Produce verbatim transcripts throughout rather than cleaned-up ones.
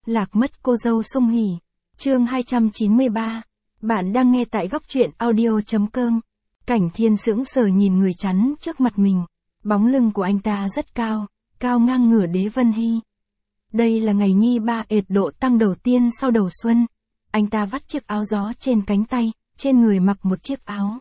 Lạc mất cô dâu Sung Hỉ. Chương hai trăm chín mươi ba. Bạn đang nghe tại góc truyện audio.com. Cảnh Thiên sững sờ nhìn người chắn trước mặt mình. Bóng lưng của anh ta rất cao, cao ngang ngửa Đế Vân Hy. Đây là ngày nhi ba ệt độ tăng đầu tiên sau đầu xuân. Anh ta vắt chiếc áo gió trên cánh tay, trên người mặc một chiếc áo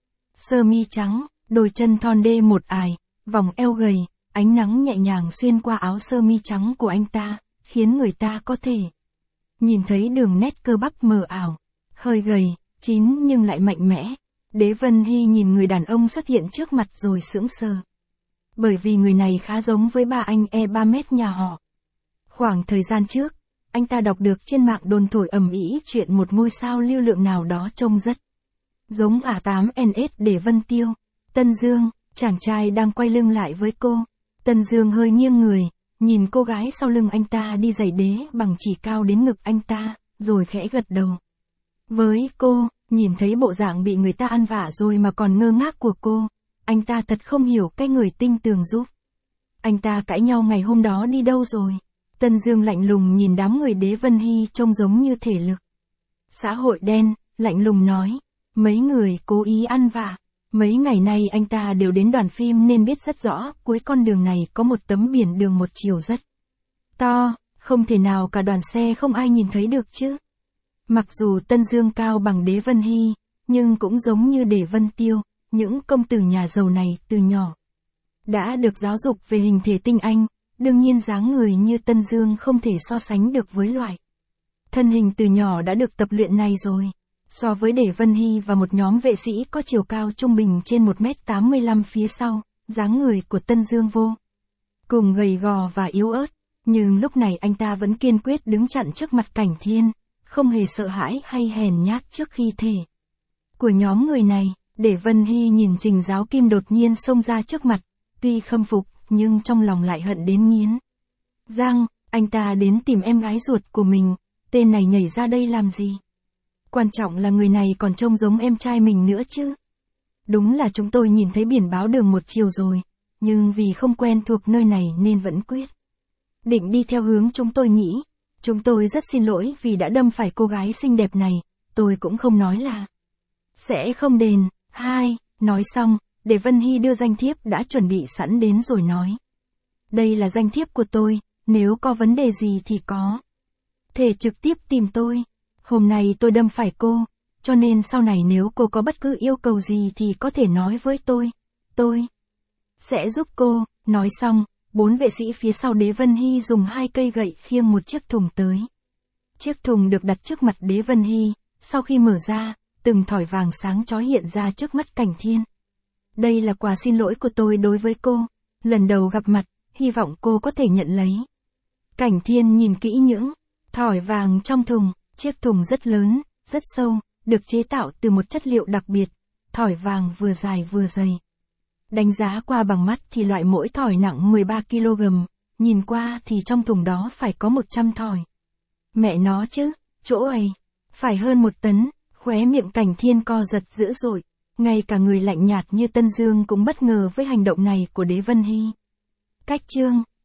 sơ mi trắng, đôi chân thon đê một ải, vòng eo gầy, ánh nắng nhẹ nhàng xuyên qua áo sơ mi trắng của anh ta, khiến người ta có thể nhìn thấy đường nét cơ bắp mờ ảo, hơi gầy, chín nhưng lại mạnh mẽ. Đế Vân Hy nhìn người đàn ông xuất hiện trước mặt rồi sững sờ. Bởi vì người này khá giống với ba anh e ba mét nhà họ. Khoảng thời gian trước, anh ta đọc được trên mạng đồn thổi ầm ĩ chuyện một ngôi sao lưu lượng nào đó trông rất giống A tám N S để Vân Tiêu. Tân Dương, chàng trai đang quay lưng lại với cô. Tân Dương hơi nghiêng người, nhìn cô gái sau lưng anh ta đi giày đế bằng chỉ cao đến ngực anh ta, rồi khẽ gật đầu. Với cô, nhìn thấy bộ dạng bị người ta ăn vạ rồi mà còn ngơ ngác của cô, anh ta thật không hiểu cái người tinh tường giúp. Anh ta cãi nhau ngày hôm đó đi đâu rồi? Tân Dương lạnh lùng nhìn đám người Đế Vân Hy trông giống như thể lực xã hội đen, lạnh lùng nói, mấy người cố ý ăn vạ. Mấy ngày nay anh ta đều đến đoàn phim nên biết rất rõ, cuối con đường này có một tấm biển đường một chiều rất to, không thể nào cả đoàn xe không ai nhìn thấy được chứ. Mặc dù Tân Dương cao bằng Đế Vân Hy, nhưng cũng giống như Đế Vân Tiêu, những công tử nhà giàu này từ nhỏ đã được giáo dục về hình thể tinh anh, đương nhiên dáng người như Tân Dương không thể so sánh được với loại thân hình từ nhỏ đã được tập luyện này rồi. So với Đế Vân Hy và một nhóm vệ sĩ có chiều cao trung bình trên một mét tám mươi lăm phía sau, dáng người của Tân Dương vô cùng gầy gò và yếu ớt, nhưng lúc này anh ta vẫn kiên quyết đứng chặn trước mặt Cảnh Thiên, không hề sợ hãi hay hèn nhát trước khi thể của nhóm người này. Đế Vân Hy nhìn Trình Giáo Kim đột nhiên xông ra trước mặt, tuy khâm phục, nhưng trong lòng lại hận đến nghiến răng. Anh ta đến tìm em gái ruột của mình, tên này nhảy ra đây làm gì? Quan trọng là người này còn trông giống em trai mình nữa chứ. Đúng là chúng tôi nhìn thấy biển báo đường một chiều rồi, nhưng vì không quen thuộc nơi này nên vẫn quyết định đi theo hướng chúng tôi nghĩ. Chúng tôi rất xin lỗi vì đã đâm phải cô gái xinh đẹp này, tôi cũng không nói là sẽ không đền. Hai, nói xong, Đế Vân Hy đưa danh thiếp đã chuẩn bị sẵn đến rồi nói. Đây là danh thiếp của tôi, nếu có vấn đề gì thì có thể trực tiếp tìm tôi. Hôm nay tôi đâm phải cô, cho nên sau này nếu cô có bất cứ yêu cầu gì thì có thể nói với tôi. Tôi sẽ giúp cô. Nói xong, bốn vệ sĩ phía sau Đế Vân Hy dùng hai cây gậy khiêng một chiếc thùng tới. Chiếc thùng được đặt trước mặt Đế Vân Hy, sau khi mở ra, từng thỏi vàng sáng chói hiện ra trước mắt Cảnh Thiên. Đây là quà xin lỗi của tôi đối với cô, lần đầu gặp mặt, hy vọng cô có thể nhận lấy. Cảnh Thiên nhìn kỹ những thỏi vàng trong thùng. Chiếc thùng rất lớn, rất sâu, được chế tạo từ một chất liệu đặc biệt, thỏi vàng vừa dài vừa dày. Đánh giá qua bằng mắt thì loại mỗi thỏi nặng mười ba ki lô gam, nhìn qua thì trong thùng đó phải có một trăm thỏi. Mẹ nó chứ, chỗ ấy, phải hơn một tấn. Khóe miệng Cảnh Thiên co giật dữ dội, ngay cả người lạnh nhạt như Tân Dương cũng bất ngờ với hành động này của Đế Vân Hy. Cách chương